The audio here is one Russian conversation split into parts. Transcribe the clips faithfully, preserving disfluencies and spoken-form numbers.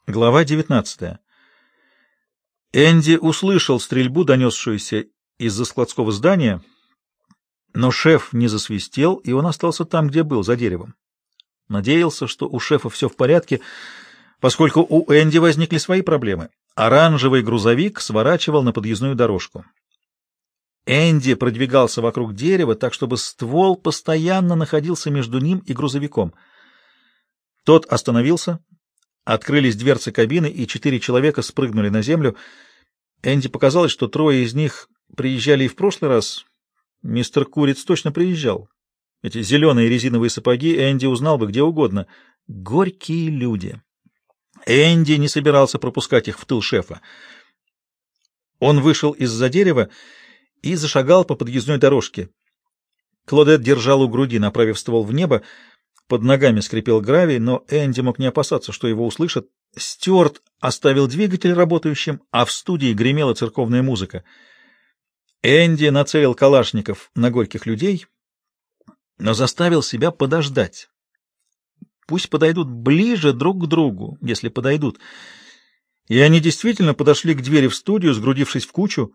Глава девятнадцатая. Энди услышал стрельбу, донесшуюся из-за складского здания, но шеф не засвистел, и он остался там, где был, за деревом. Надеялся, что у шефа все в порядке, поскольку у Энди возникли свои проблемы. Оранжевый грузовик сворачивал на подъездную дорожку. Энди продвигался вокруг дерева, так чтобы ствол постоянно находился между ним и грузовиком. Тот остановился. Открылись дверцы кабины, и четыре человека спрыгнули на землю. Энди показалось, что трое из них приезжали и в прошлый раз. Мистер Куриц точно приезжал. Эти зеленые резиновые сапоги Энди узнал бы где угодно. Горькие люди. Энди не собирался пропускать их в тыл шефа. Он вышел из-за дерева и зашагал по подъездной дорожке. Клодет держал у груди, направив ствол в небо. Под ногами скрипел гравий, но Энди мог не опасаться, что его услышат. Стюарт оставил двигатель работающим, а в студии гремела церковная музыка. Энди нацелил калашников на горьких людей, но заставил себя подождать. Пусть подойдут ближе друг к другу, если подойдут. И они действительно подошли к двери в студию, сгрудившись в кучу.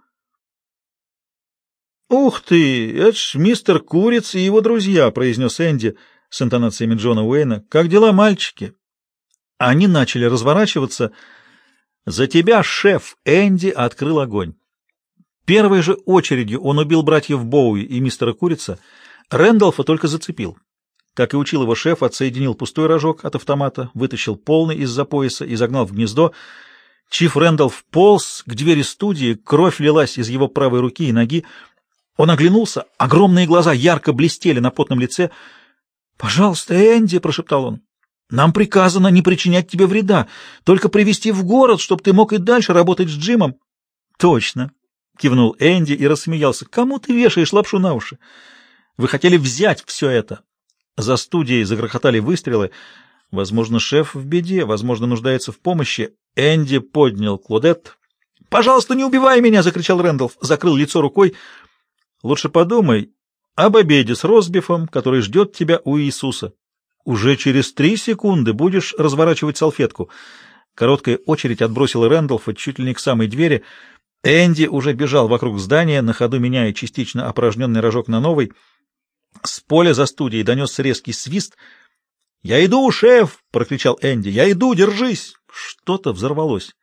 «Ух ты, это ж мистер Куриц и его друзья», — произнес Энди с интонациями Джона Уэйна. «Как дела, мальчики?» Они начали разворачиваться. «За тебя, шеф!» — Энди открыл огонь. Первой же очередью он убил братьев Боуи и мистера Курица. Рэндалфа только зацепил. Как и учил его шеф, отсоединил пустой рожок от автомата, вытащил полный из-за пояса и загнал в гнездо. Чиф Рэндалф полз к двери студии, кровь лилась из его правой руки и ноги. Он оглянулся, огромные глаза ярко блестели на потном лице. «Пожалуйста, Энди», — прошептал он, — «нам приказано не причинять тебе вреда, только привезти в город, чтобы ты мог и дальше работать с Джимом». «Точно», — кивнул Энди и рассмеялся. «Кому ты вешаешь лапшу на уши? Вы хотели взять все это». За студией загрохотали выстрелы. Возможно, шеф в беде, возможно, нуждается в помощи. Энди поднял Клодет. «Пожалуйста, не убивай меня!» — закричал Рэндалф, закрыл лицо рукой. «Лучше подумай об обеде с ростбифом, который ждет тебя у Иисуса. Уже через три секунды будешь разворачивать салфетку». Короткая очередь отбросила Рэндалфа чуть ли не к самой двери. Энди уже бежал вокруг здания, на ходу меняя частично опорожненный рожок на новый. С поля за студией донесся резкий свист. «Я иду, шеф!» — прокричал Энди. «Я иду, держись!» Что-то взорвалось.